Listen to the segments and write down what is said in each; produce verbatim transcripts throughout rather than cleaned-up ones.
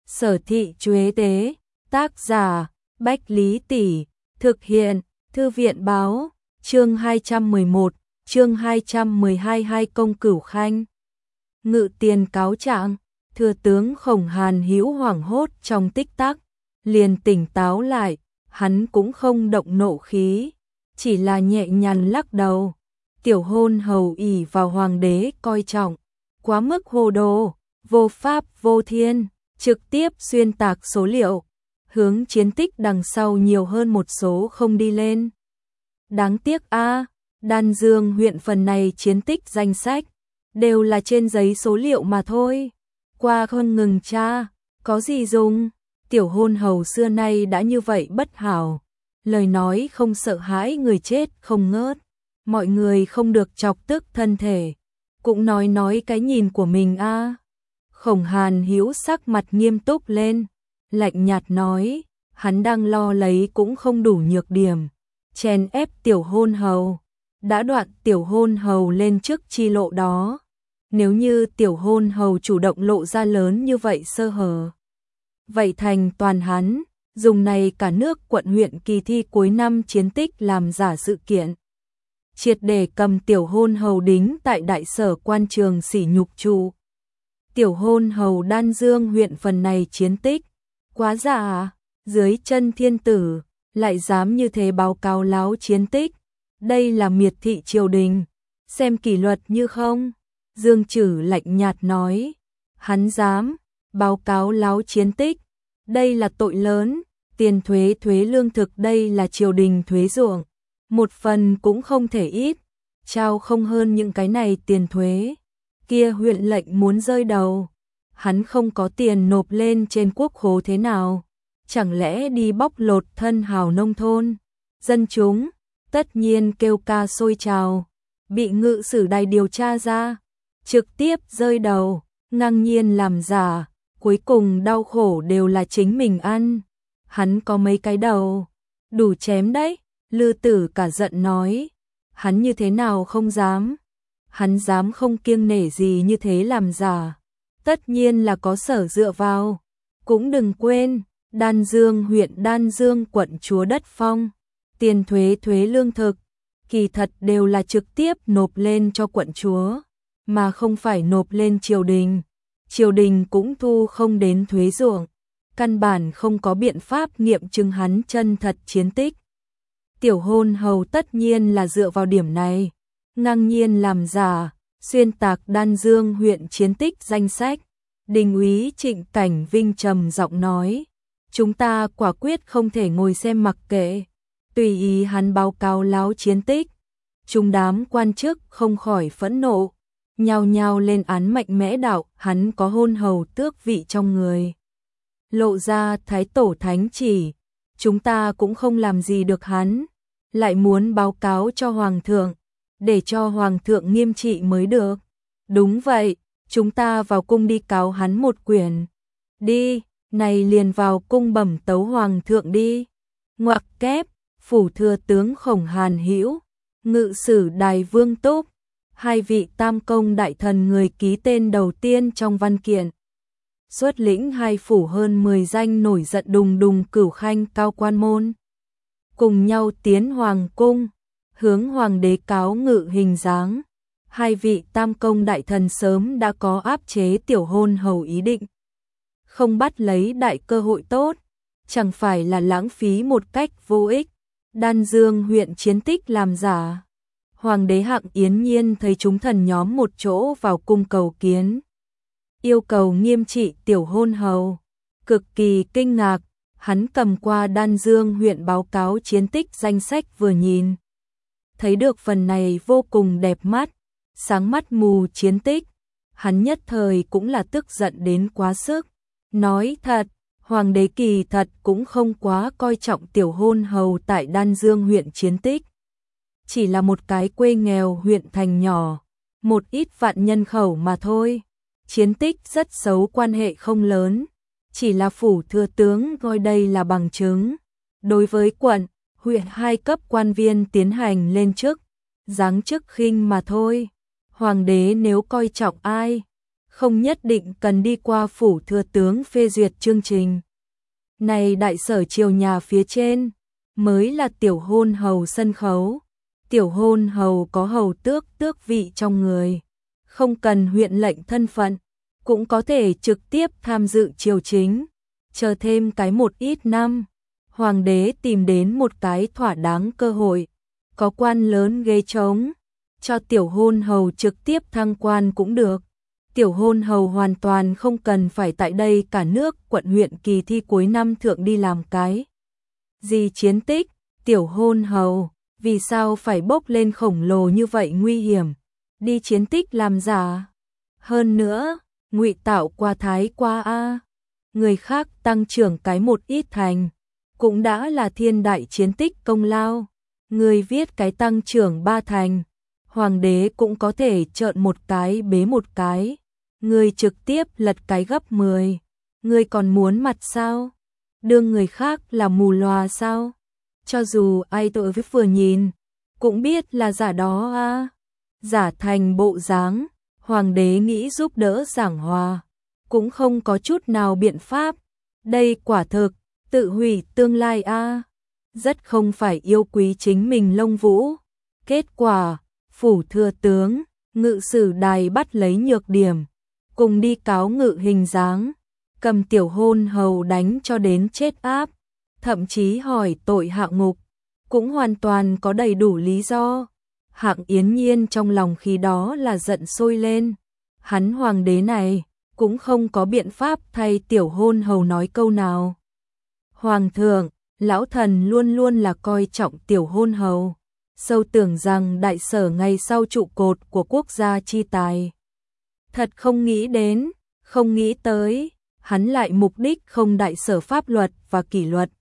Sở thị Chuế Tế, tác giả, Bách Lý Tỷ, thực hiện, Thư viện báo, chương hai trăm mười một, chương hai trăm mười hai Hai công cửu khanh. Ngự tiền cáo trạng, thừa tướng Khổng Hàn Hữu hoảng hốt trong tích tắc, liền tỉnh táo lại, hắn cũng không động nộ khí, chỉ là nhẹ nhàng lắc đầu. Tiểu hôn hầu ỷ vào hoàng đế coi trọng, quá mức hồ đồ, vô pháp vô thiên, trực tiếp xuyên tạc số liệu, hướng chiến tích đằng sau nhiều hơn một số không đi lên. Đáng tiếc a, à, Đan Dương huyện phần này chiến tích danh sách đều là trên giấy số liệu mà thôi, qua không ngừng tra, có gì dùng. Tiểu hôn hầu xưa nay đã như vậy bất hảo, lời nói không sợ hãi người chết không ngớt, mọi người không được chọc tức thân thể, cũng nói nói cái nhìn của mình a. À. Khổng Hàn Hữu sắc mặt nghiêm túc lên, lạnh nhạt nói, hắn đang lo lấy cũng không đủ nhược điểm, chèn ép tiểu hôn hầu, đã đoạn tiểu hôn hầu lên trước chi lộ đó. Nếu như tiểu hôn hầu chủ động lộ ra lớn như vậy sơ hở, vậy thành toàn hắn, dùng này cả nước quận huyện kỳ thi cuối năm chiến tích làm giả sự kiện, triệt để cầm tiểu hôn hầu đính tại đại sở quan trường sỉ nhục trụ. Tiểu hôn hầu Đan Dương huyện phần này chiến tích, quá giả, dưới chân thiên tử, lại dám như thế báo cáo láo chiến tích, đây là miệt thị triều đình, xem kỷ luật như không. Dương Trử lạnh nhạt nói, hắn dám báo cáo láo chiến tích, đây là tội lớn, tiền thuế thuế lương thực đây là triều đình thuế ruộng, một phần cũng không thể ít, trao không hơn những cái này tiền thuế. Kia huyện lệnh muốn rơi đầu, hắn không có tiền nộp lên trên quốc khố thế nào, chẳng lẽ đi bóc lột thân hào nông thôn, dân chúng, tất nhiên kêu ca sôi trào, bị ngự sử đài điều tra ra, trực tiếp rơi đầu, ngang nhiên làm giả, cuối cùng đau khổ đều là chính mình ăn, hắn có mấy cái đầu, đủ chém đấy. Lư Tử cả giận nói, hắn như thế nào không dám, hắn dám không kiêng nể gì như thế làm giả, tất nhiên là có sở dựa vào. Cũng đừng quên, Đan Dương huyện Đan Dương quận chúa đất phong, tiền thuế thuế lương thực, kỳ thật đều là trực tiếp nộp lên cho quận chúa, mà không phải nộp lên triều đình. Triều đình cũng thu không đến thuế ruộng, căn bản không có biện pháp nghiệm chứng hắn chân thật chiến tích. Tiểu hôn hầu tất nhiên là dựa vào điểm này, ngang nhiên làm giả, xuyên tạc Đan Dương huyện chiến tích danh sách. Đình úy Trịnh Cảnh Vinh trầm giọng nói, chúng ta quả quyết không thể ngồi xem mặc kệ, tùy ý hắn báo cáo láo chiến tích. Chúng đám quan chức không khỏi phẫn nộ, nhao nhao lên án mạnh mẽ đạo hắn có hôn hầu tước vị trong người. Lộ ra thái tổ thánh chỉ, chúng ta cũng không làm gì được hắn, lại muốn báo cáo cho hoàng thượng, để cho hoàng thượng nghiêm trị mới được. Đúng vậy, chúng ta vào cung đi cáo hắn một quyển. Đi, này liền vào cung bẩm tấu hoàng thượng đi. Ngoặc kép, phủ thừa tướng Khổng Hàn Hữu, ngự sử đài Vương Túc, hai vị tam công đại thần người ký tên đầu tiên trong văn kiện. Xuất lĩnh hai phủ hơn mười danh nổi giận đùng đùng cửu khanh cao quan môn, cùng nhau tiến hoàng cung, hướng hoàng đế cáo ngự hình dáng. Hai vị tam công đại thần sớm đã có áp chế tiểu hôn hầu ý định, không bắt lấy đại cơ hội tốt, chẳng phải là lãng phí một cách vô ích. Đan Dương huyện chiến tích làm giả, hoàng đế Hạng Yến Nhiên thấy chúng thần nhóm một chỗ vào cung cầu kiến, yêu cầu nghiêm trị tiểu hôn hầu, cực kỳ kinh ngạc. Hắn cầm qua Đan Dương huyện báo cáo chiến tích danh sách vừa nhìn, thấy được phần này vô cùng đẹp mắt, sáng mắt mù chiến tích, hắn nhất thời cũng là tức giận đến quá sức. Nói thật, hoàng đế kỳ thật cũng không quá coi trọng tiểu hôn hầu tại Đan Dương huyện chiến tích, chỉ là một cái quê nghèo huyện thành nhỏ, một ít vạn nhân khẩu mà thôi, chiến tích rất xấu quan hệ không lớn. Chỉ là phủ thừa tướng coi đây là bằng chứng, đối với quận, huyện hai cấp quan viên tiến hành lên chức, giáng chức khinh mà thôi. Hoàng đế nếu coi trọng ai, không nhất định cần đi qua phủ thừa tướng phê duyệt chương trình. Này đại sở triều nhà phía trên, mới là tiểu hôn hầu sân khấu. Tiểu hôn hầu có hầu tước tước vị trong người, không cần huyện lệnh thân phận, cũng có thể trực tiếp tham dự triều chính. Chờ thêm cái một ít năm, hoàng đế tìm đến một cái thỏa đáng cơ hội, có quan lớn ghế trống, cho tiểu hôn hầu trực tiếp thăng quan cũng được. Tiểu hôn hầu hoàn toàn không cần phải tại đây cả nước quận huyện kỳ thi cuối năm thượng đi làm cái gì chiến tích. Tiểu hôn hầu vì sao phải bốc lên khổng lồ như vậy nguy hiểm, đi chiến tích làm giả. Hơn nữa, ngụy tạo qua thái qua a, người khác tăng trưởng cái một ít thành, cũng đã là thiên đại chiến tích công lao. Người viết cái tăng trưởng ba thành, hoàng đế cũng có thể trợn một cái bế một cái. Người trực tiếp lật cái gấp mười, người còn muốn mặt sao? Đương người khác là mù lòa sao? Cho dù ai tội với vừa nhìn, cũng biết là giả đó a. Giả thành bộ dáng, hoàng đế nghĩ giúp đỡ giảng hòa, cũng không có chút nào biện pháp. Đây quả thực, tự hủy tương lai a. Rất không phải yêu quý chính mình lông vũ. Kết quả, phủ thừa tướng, ngự sử đài bắt lấy nhược điểm, cùng đi cáo ngự hình dáng, cầm tiểu hôn hầu đánh cho đến chết áp, thậm chí hỏi tội hạ ngục, cũng hoàn toàn có đầy đủ lý do. Hạng Yến Nhiên trong lòng khi đó là giận sôi lên, hắn hoàng đế này cũng không có biện pháp thay tiểu hôn hầu nói câu nào. Hoàng thượng, lão thần luôn luôn là coi trọng tiểu hôn hầu, sâu tưởng rằng đại sở ngày sau trụ cột của quốc gia chi tài. Thật không nghĩ đến, không nghĩ tới, hắn lại mục đích không đại sở pháp luật và kỷ luật.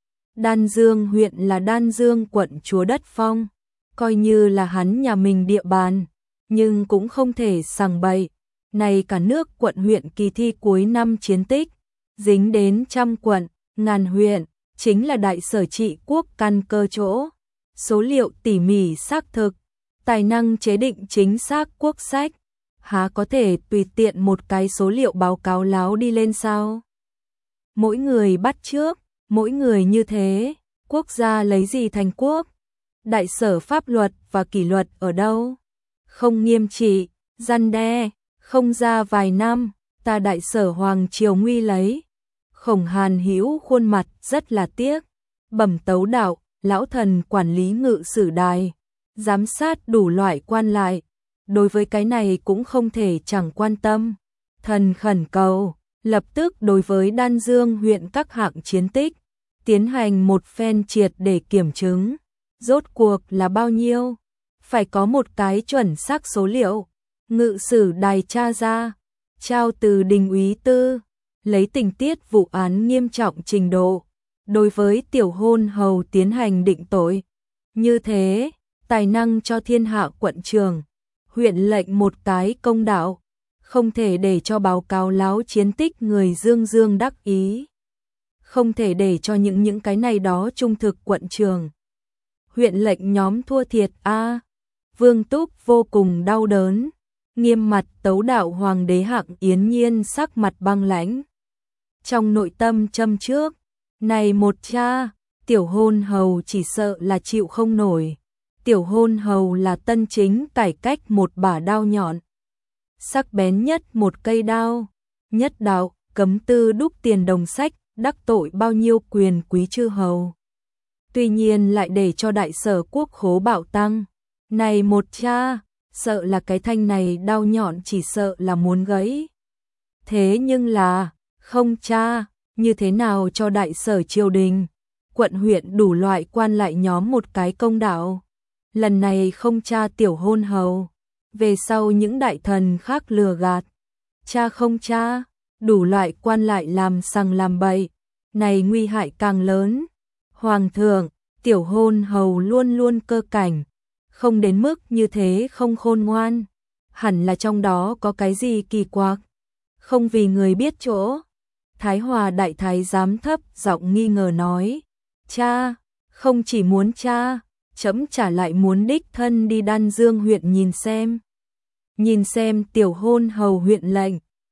Đan Dương huyện là Đan Dương quận chúa đất phong, coi như là hắn nhà mình địa bàn, nhưng cũng không thể sằng bậy. Này cả nước quận huyện kỳ thi cuối năm chiến tích, dính đến trăm quận, ngàn huyện, chính là đại sở trị quốc căn cơ chỗ. Số liệu tỉ mỉ xác thực, tài năng chế định chính xác quốc sách, há có thể tùy tiện một cái số liệu báo cáo láo đi lên sao? Mỗi người bắt chước, mỗi người như thế, quốc gia lấy gì thành quốc? Đại sở pháp luật và kỷ luật ở đâu? Không nghiêm trị, răn đe, không ra vài năm, ta đại sở hoàng triều nguy lấy. Khổng Hàn Hữu khuôn mặt rất là tiếc, bẩm tấu đạo, lão thần quản lý ngự sử đài, giám sát đủ loại quan lại, đối với cái này cũng không thể chẳng quan tâm. Thần khẩn cầu, lập tức đối với Đan Dương huyện các hạng chiến tích, tiến hành một phen triệt để kiểm chứng, rốt cuộc là bao nhiêu, phải có một cái chuẩn xác số liệu. Ngự sử đài tra ra, trao từ đình úy tư, lấy tình tiết vụ án nghiêm trọng trình độ, đối với tiểu hôn hầu tiến hành định tội. Như thế, tài năng cho thiên hạ quận trường, huyện lệnh một cái công đạo, không thể để cho báo cáo láo chiến tích người dương dương đắc ý. Không thể để cho những những cái này đó trung thực quận trường. Huyện lệnh nhóm thua thiệt a. Vương Túc vô cùng đau đớn, nghiêm mặt tấu đạo hoàng đế Hạng Yến Nhiên sắc mặt băng lãnh. Trong nội tâm châm trước, này một cha, tiểu hôn hầu chỉ sợ là chịu không nổi. Tiểu hôn hầu là tân chính cải cách một bả đao nhọn, sắc bén nhất một cây đao, nhất đạo, cấm tư đúc tiền đồng sách, đắc tội bao nhiêu quyền quý chư hầu. Tuy nhiên lại để cho đại sở quốc khố bạo tăng. Này một cha, sợ là cái thanh này đau nhọn chỉ sợ là muốn gãy. Thế nhưng là, không cha, như thế nào cho đại sở triều đình, quận huyện đủ loại quan lại nhóm một cái công đạo. Lần này không cha tiểu hôn hầu, về sau những đại thần khác lừa gạt. Cha không cha, đủ loại quan lại làm sằng làm bậy, này nguy hại càng lớn. Hoàng thượng, tiểu hôn hầu luôn luôn cơ cảnh, không đến mức như thế không khôn ngoan, hẳn là trong đó có cái gì kỳ quặc, không vì người biết chỗ. Thái Hòa đại thái giám thấp giọng nghi ngờ nói, cha, không chỉ muốn cha, chấm trả lại muốn đích thân đi Đan Dương huyện nhìn xem. Nhìn xem tiểu hôn hầu huyện lệnh,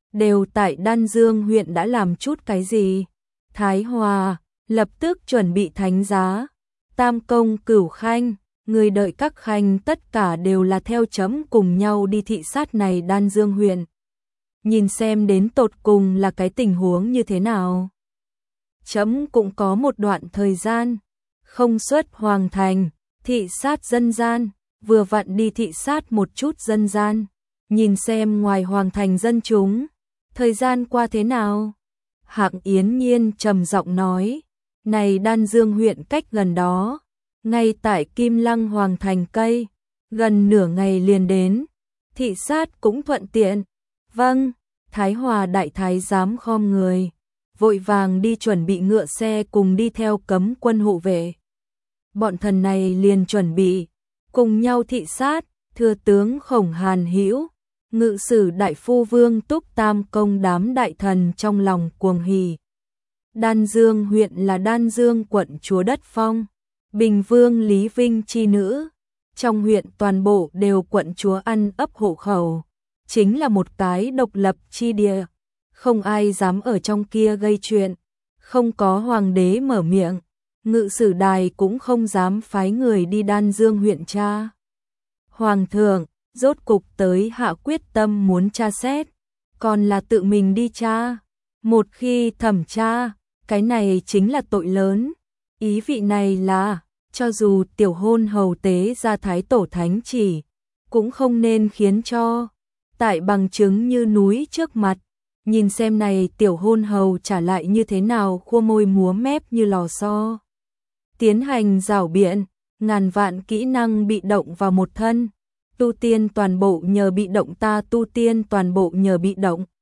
đều tại Đan Dương huyện đã làm chút cái gì? Thái Hòa lập tức chuẩn bị thánh giá. Tam công Cửu Khanh, người đợi các khanh tất cả đều là theo chấm cùng nhau đi thị sát này Đan Dương huyện. Nhìn xem đến tột cùng là cái tình huống như thế nào. Chấm cũng có một đoạn thời gian, không xuất hoàng thành, thị sát dân gian, vừa vặn đi thị sát một chút dân gian, nhìn xem ngoài hoàng thành dân chúng, thời gian qua thế nào. Hạng Yến Nhiên trầm giọng nói, này Đan Dương huyện cách gần đó, ngay tại Kim Lăng hoàng thành cây, gần nửa ngày liền đến, thị sát cũng thuận tiện. Vâng, Thái Hòa đại thái giám khom người, vội vàng đi chuẩn bị ngựa xe cùng đi theo cấm quân hộ vệ. Bọn thần này liền chuẩn bị, cùng nhau thị sát, thừa tướng Khổng Hàn Hữu, ngự sử đại phu Vương Túc Tam công đám đại thần trong lòng cuồng hỉ. Đan Dương huyện là Đan Dương quận chúa đất phong, Bình Vương Lý Vinh chi nữ, trong huyện toàn bộ đều quận chúa ăn ấp hộ khẩu, chính là một cái độc lập chi địa, không ai dám ở trong kia gây chuyện, không có hoàng đế mở miệng, ngự sử đài cũng không dám phái người đi Đan Dương huyện tra. Hoàng thượng rốt cục tới hạ quyết tâm muốn tra xét, còn là tự mình đi tra. Một khi thẩm tra, cái này chính là tội lớn. Ý vị này là, cho dù tiểu hôn hầu tế ra thái tổ thánh chỉ, cũng không nên khiến cho tại bằng chứng như núi trước mặt. Nhìn xem này tiểu hôn hầu trả lại như thế nào, khua môi múa mép như lò xo. Tiến hành rảo biện, ngàn vạn kỹ năng bị động vào một thân. Tu tiên toàn bộ nhờ bị động, ta tu tiên toàn bộ nhờ bị động.